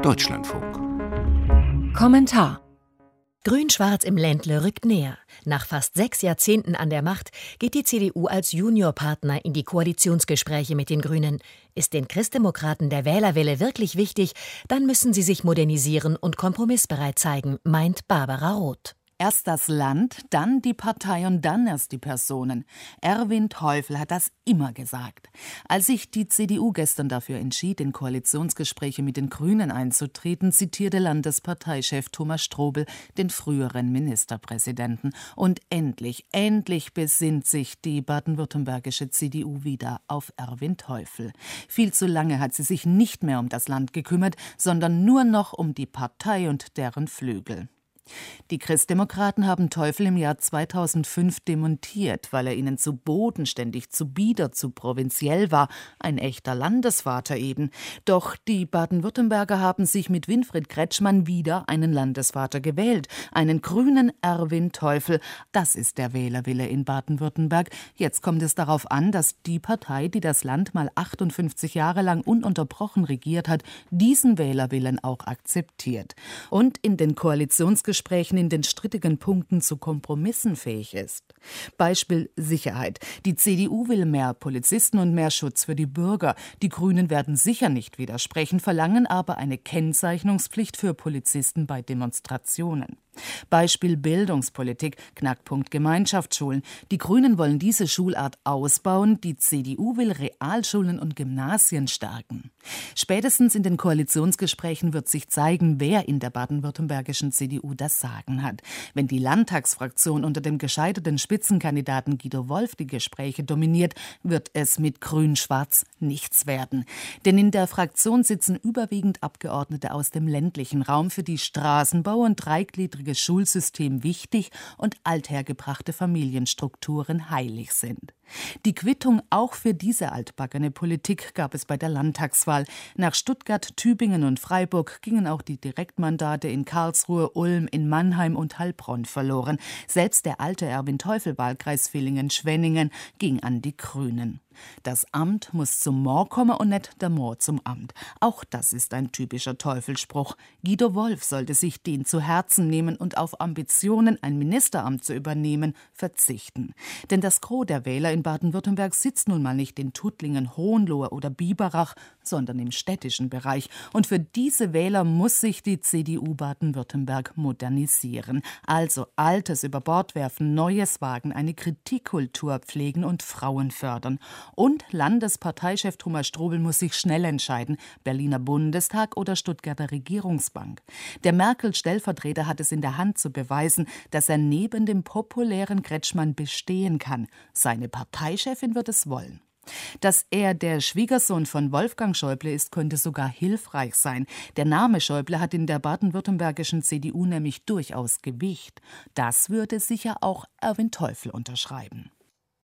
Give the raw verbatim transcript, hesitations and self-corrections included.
Deutschlandfunk. Kommentar: Grün-Schwarz im Ländle rückt näher. Nach fast sechs Jahrzehnten an der Macht geht die C D U als Juniorpartner in die Koalitionsgespräche mit den Grünen. Ist den Christdemokraten der Wählerwille wirklich wichtig, dann müssen sie sich modernisieren und kompromissbereit zeigen, meint Barbara Roth. Erst das Land, dann die Partei und dann erst die Personen. Erwin Teufel hat das immer gesagt. Als sich die C D U gestern dafür entschied, in Koalitionsgespräche mit den Grünen einzutreten, zitierte Landesparteichef Thomas Strobel den früheren Ministerpräsidenten. Und endlich, endlich besinnt sich die baden-württembergische C D U wieder auf Erwin Teufel. Viel zu lange hat sie sich nicht mehr um das Land gekümmert, sondern nur noch um die Partei und deren Flügel. Die Christdemokraten haben Teufel im Jahr zweitausendfünf demontiert, weil er ihnen zu bodenständig, zu bieder, zu provinziell war. Ein echter Landesvater eben. Doch die Baden-Württemberger haben sich mit Winfried Kretschmann wieder einen Landesvater gewählt. Einen grünen Erwin Teufel. Das ist der Wählerwille in Baden-Württemberg. Jetzt kommt es darauf an, dass die Partei, die das Land mal achtundfünfzig Jahre lang ununterbrochen regiert hat, diesen Wählerwillen auch akzeptiert. Und in den Koalitionsgesprächen Gesprächen in den strittigen Punkten zu Kompromissen fähig ist. Beispiel Sicherheit. Die C D U will mehr Polizisten und mehr Schutz für die Bürger. Die Grünen werden sicher nicht widersprechen, verlangen aber eine Kennzeichnungspflicht für Polizisten bei Demonstrationen. Beispiel Bildungspolitik, Knackpunkt Gemeinschaftsschulen. Die Grünen wollen diese Schulart ausbauen, die C D U will Realschulen und Gymnasien stärken. Spätestens in den Koalitionsgesprächen wird sich zeigen, wer in der baden-württembergischen C D U das Sagen hat. Wenn die Landtagsfraktion unter dem gescheiterten Spitzenkandidaten Guido Wolf die Gespräche dominiert, wird es mit Grün-Schwarz nichts werden. Denn in der Fraktion sitzen überwiegend Abgeordnete aus dem ländlichen Raum, für die Straßenbau und dreigliedrige Schulsystem wichtig und althergebrachte Familienstrukturen heilig sind. Die Quittung auch für diese altbackene Politik gab es bei der Landtagswahl. Nach Stuttgart, Tübingen und Freiburg gingen auch die Direktmandate in Karlsruhe, Ulm, in Mannheim und Heilbronn verloren. Selbst der alte Erwin-Teufel-Wahlkreis Villingen-Schwenningen ging an die Grünen. Das Amt muss zum Moor kommen und nicht der Moor zum Amt. Auch das ist ein typischer Teufelspruch. Guido Wolf sollte sich den zu Herzen nehmen und auf Ambitionen, ein Ministeramt zu übernehmen, verzichten. Denn das Gros der Wähler in Baden-Württemberg sitzt nun mal nicht in Tuttlingen, Hohenlohe oder Biberach, sondern im städtischen Bereich. Und für diese Wähler muss sich die C D U Baden-Württemberg modernisieren. Also Altes über Bord werfen, Neues wagen, eine Kritikkultur pflegen und Frauen fördern. Und Landesparteichef Thomas Strobel muss sich schnell entscheiden, Berliner Bundestag oder Stuttgarter Regierungsbank. Der Merkel-Stellvertreter hat es in der Hand zu beweisen, dass er neben dem populären Kretschmann bestehen kann. Seine Parteichefin wird es wollen. Dass er der Schwiegersohn von Wolfgang Schäuble ist, könnte sogar hilfreich sein. Der Name Schäuble hat in der baden-württembergischen C D U nämlich durchaus Gewicht. Das würde sicher auch Erwin Teufel unterschreiben.